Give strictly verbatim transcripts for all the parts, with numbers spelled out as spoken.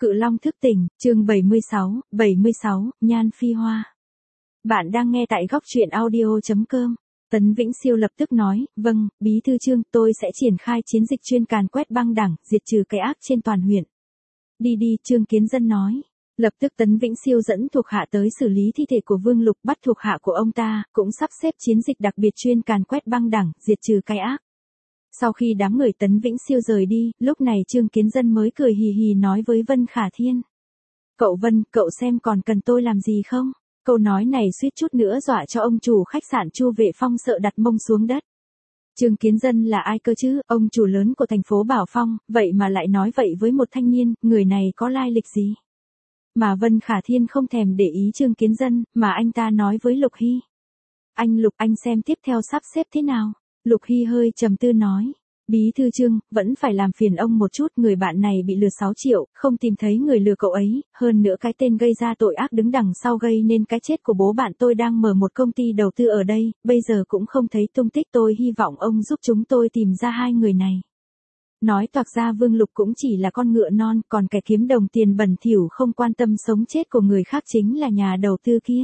Cự Long thức tỉnh, chương bảy mươi sáu, bảy mươi sáu, Nhan Phi Hoa. Bạn đang nghe tại góc truyện audio chấm com. Tấn Vĩnh Siêu lập tức nói, vâng, bí thư Trương, tôi sẽ triển khai chiến dịch chuyên càn quét băng đảng, diệt trừ cái ác trên toàn huyện. Đi đi, Trương Kiến Dân nói. Lập tức Tấn Vĩnh Siêu dẫn thuộc hạ tới xử lý thi thể của Vương Lục, bắt thuộc hạ của ông ta, cũng sắp xếp chiến dịch đặc biệt chuyên càn quét băng đảng, diệt trừ cái ác. Sau khi đám người Tấn Vĩnh Siêu rời đi, lúc này Trương Kiến Dân mới cười hì hì nói với Vân Khả Thiên. Cậu Vân, cậu xem còn cần tôi làm gì không? Câu nói này suýt chút nữa dọa cho ông chủ khách sạn Chu Vệ Phong sợ đặt mông xuống đất. Trương Kiến Dân là ai cơ chứ, ông chủ lớn của thành phố Bảo Phong, vậy mà lại nói vậy với một thanh niên, người này có lai lịch gì? Mà Vân Khả Thiên không thèm để ý Trương Kiến Dân, mà anh ta nói với Lục Hy. Anh Lục, anh xem tiếp theo sắp xếp thế nào? Lục Hy hơi trầm tư nói. Bí thư Trương, vẫn phải làm phiền ông một chút, người bạn này bị lừa sáu triệu, không tìm thấy người lừa cậu ấy, hơn nữa cái tên gây ra tội ác đứng đằng sau gây nên cái chết của bố bạn tôi đang mở một công ty đầu tư ở đây, bây giờ cũng không thấy tung tích, tôi hy vọng ông giúp chúng tôi tìm ra hai người này. Nói toạc ra Vương Lục cũng chỉ là con ngựa non, còn kẻ kiếm đồng tiền bẩn thỉu không quan tâm sống chết của người khác chính là nhà đầu tư kia.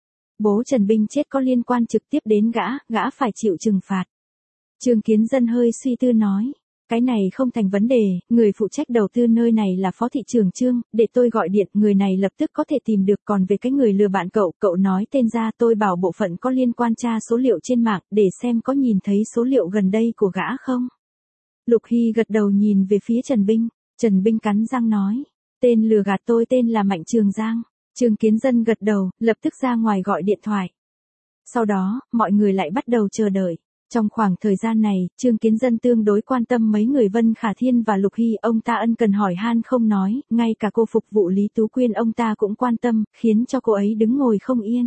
Bố Trần Binh chết có liên quan trực tiếp đến gã, gã phải chịu trừng phạt. Trương Kiến Dân hơi suy tư nói, cái này không thành vấn đề, người phụ trách đầu tư nơi này là Phó thị trưởng Trương, để tôi gọi điện, người này lập tức có thể tìm được, còn về cái người lừa bạn cậu, cậu nói tên ra, tôi bảo bộ phận có liên quan tra số liệu trên mạng, để xem có nhìn thấy số liệu gần đây của gã không. Lục Hy gật đầu nhìn về phía Trần Binh, Trần Binh cắn răng nói, tên lừa gạt tôi tên là Mạnh Trường Giang. Trương Kiến Dân gật đầu, lập tức ra ngoài gọi điện thoại. Sau đó, mọi người lại bắt đầu chờ đợi. Trong khoảng thời gian này, Trương Kiến Dân tương đối quan tâm mấy người Vân Khả Thiên và Lục Hy, ông ta ân cần hỏi han không nói, ngay cả cô phục vụ Lý Tú Quyên ông ta cũng quan tâm, khiến cho cô ấy đứng ngồi không yên.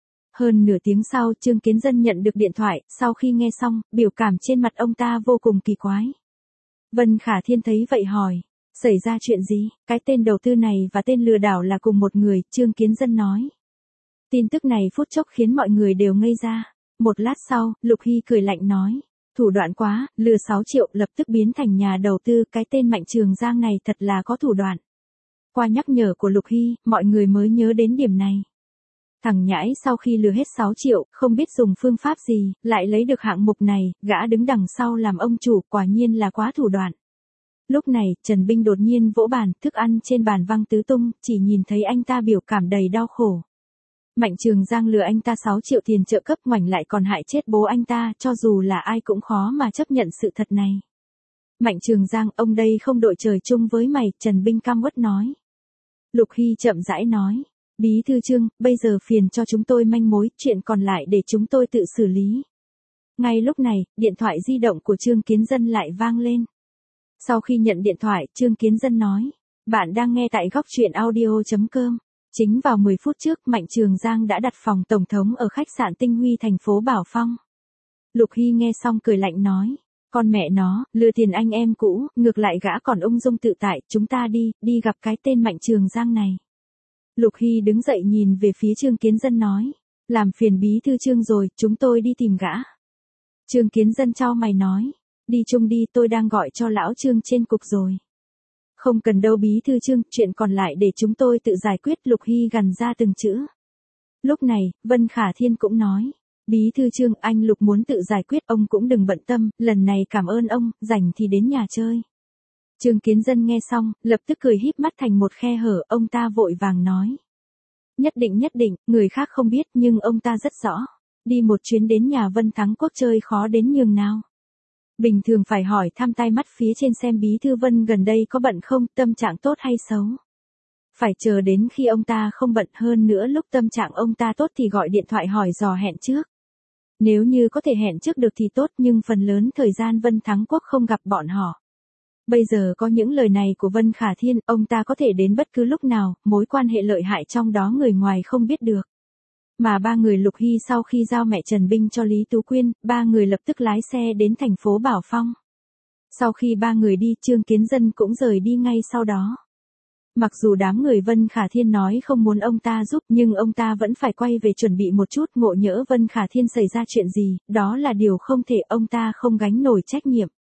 Hơn nửa tiếng sau, Trương Kiến Dân nhận được điện thoại, sau khi nghe xong, biểu cảm trên mặt ông ta vô cùng kỳ quái. Vân Khả Thiên thấy vậy hỏi, xảy ra chuyện gì, cái tên đầu tư này và tên lừa đảo là cùng một người, Trương Kiến Dân nói. Tin tức này phút chốc khiến mọi người đều ngây ra. Một lát sau, Lục Hy cười lạnh nói, thủ đoạn quá, lừa sáu triệu lập tức biến thành nhà đầu tư, cái tên Mạnh Trường Giang này thật là có thủ đoạn. Qua nhắc nhở của Lục Hy, mọi người mới nhớ đến điểm này. Thằng nhãi sau khi lừa hết sáu triệu, không biết dùng phương pháp gì, lại lấy được hạng mục này, gã đứng đằng sau làm ông chủ, quả nhiên là quá thủ đoạn. Lúc này, Trần Binh đột nhiên vỗ bàn, thức ăn trên bàn văng tứ tung, chỉ nhìn thấy anh ta biểu cảm đầy đau khổ. Mạnh Trường Giang lừa anh ta sáu triệu tiền trợ cấp, ngoảnh lại còn hại chết bố anh ta, cho dù là ai cũng khó mà chấp nhận sự thật này. Mạnh Trường Giang, ông đây không đội trời chung với mày, Trần Binh căm uất nói. Lục Hy chậm rãi nói, bí thư Trương, bây giờ phiền cho chúng tôi manh mối, chuyện còn lại để chúng tôi tự xử lý. Ngay lúc này, điện thoại di động của Trương Kiến Dân lại vang lên. Sau khi nhận điện thoại, Trương Kiến Dân nói, bạn đang nghe tại góc truyện audio chấm com. Chính vào mười phút trước, Mạnh Trường Giang đã đặt phòng tổng thống ở khách sạn Tinh Huy thành phố Bảo Phong. Lục Hy nghe xong cười lạnh nói, con mẹ nó, lừa tiền anh em cũ, ngược lại gã còn ung dung tự tại, chúng ta đi, đi gặp cái tên Mạnh Trường Giang này. Lục Hy đứng dậy nhìn về phía Trương Kiến Dân nói, làm phiền bí thư Trương rồi, chúng tôi đi tìm gã. Trương Kiến Dân chau mày nói, đi chung đi, tôi đang gọi cho lão Trương trên cục rồi. Không cần đâu bí thư Trương, chuyện còn lại để chúng tôi tự giải quyết, Lục Hy gằn ra từng chữ. Lúc này, Vân Khả Thiên cũng nói, bí thư Trương, anh Lục muốn tự giải quyết, ông cũng đừng bận tâm, lần này cảm ơn ông, rảnh thì đến nhà chơi. Trương Kiến Dân nghe xong, lập tức cười híp mắt thành một khe hở, ông ta vội vàng nói. Nhất định nhất định, người khác không biết nhưng ông ta rất rõ, đi một chuyến đến nhà Vân Thắng Quốc chơi khó đến nhường nào. Bình thường phải hỏi thăm tai mắt phía trên xem bí thư Vân gần đây có bận không, tâm trạng tốt hay xấu. Phải chờ đến khi ông ta không bận, hơn nữa lúc tâm trạng ông ta tốt thì gọi điện thoại hỏi dò hẹn trước. Nếu như có thể hẹn trước được thì tốt, nhưng phần lớn thời gian Vân Thắng Quốc không gặp bọn họ. Bây giờ có những lời này của Vân Khả Thiên, ông ta có thể đến bất cứ lúc nào, mối quan hệ lợi hại trong đó người ngoài không biết được. Mà ba người Lục Hy sau khi giao mẹ Trần Binh cho Lý Tú Quyên, ba người lập tức lái xe đến thành phố Bảo Phong. Sau khi ba người đi, Trương Kiến Dân cũng rời đi ngay sau đó. Mặc dù đám người Vân Khả Thiên nói không muốn ông ta giúp, nhưng ông ta vẫn phải quay về chuẩn bị một chút, ngộ nhỡ Vân Khả Thiên xảy ra chuyện gì, đó là điều không thể, ông ta không gánh nổi trách nhiệm.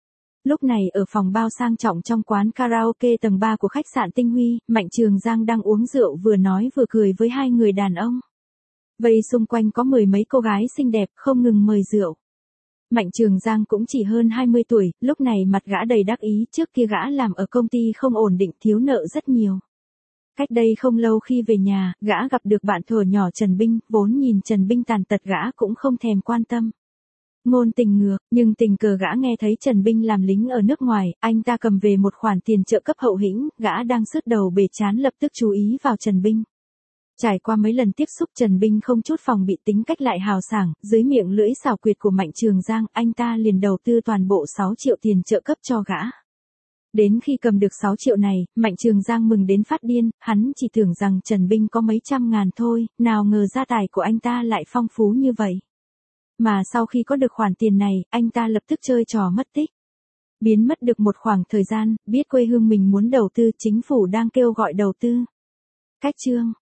Lúc này ở phòng bao sang trọng trong quán karaoke tầng ba của khách sạn Tinh Huy, Mạnh Trường Giang đang uống rượu vừa nói vừa cười với hai người đàn ông. Vây xung quanh có mười mấy cô gái xinh đẹp không ngừng mời rượu. Mạnh Trường Giang cũng chỉ hơn hai mươi tuổi, lúc này mặt gã đầy đắc ý, trước kia gã làm ở công ty không ổn định, thiếu nợ rất nhiều. Cách đây không lâu khi về nhà, gã gặp được bạn thuở nhỏ Trần Binh, vốn nhìn Trần Binh tàn tật gã cũng không thèm quan tâm. Ngôn tình ngược, nhưng tình cờ gã nghe thấy Trần Binh làm lính ở nước ngoài, anh ta cầm về một khoản tiền trợ cấp hậu hĩnh, gã đang sứt đầu bể chán lập tức chú ý vào Trần Binh. Trải qua mấy lần tiếp xúc, Trần Binh không chút phòng bị, tính cách lại hào sảng, dưới miệng lưỡi xảo quyệt của Mạnh Trường Giang, anh ta liền đầu tư toàn bộ sáu triệu tiền trợ cấp cho gã. Đến khi cầm được sáu triệu này, Mạnh Trường Giang mừng đến phát điên, hắn chỉ tưởng rằng Trần Binh có mấy trăm ngàn thôi, nào ngờ gia tài của anh ta lại phong phú như vậy. Mà sau khi có được khoản tiền này, anh ta lập tức chơi trò mất tích. Biến mất được một khoảng thời gian, biết quê hương mình muốn đầu tư, chính phủ đang kêu gọi đầu tư. Cách chương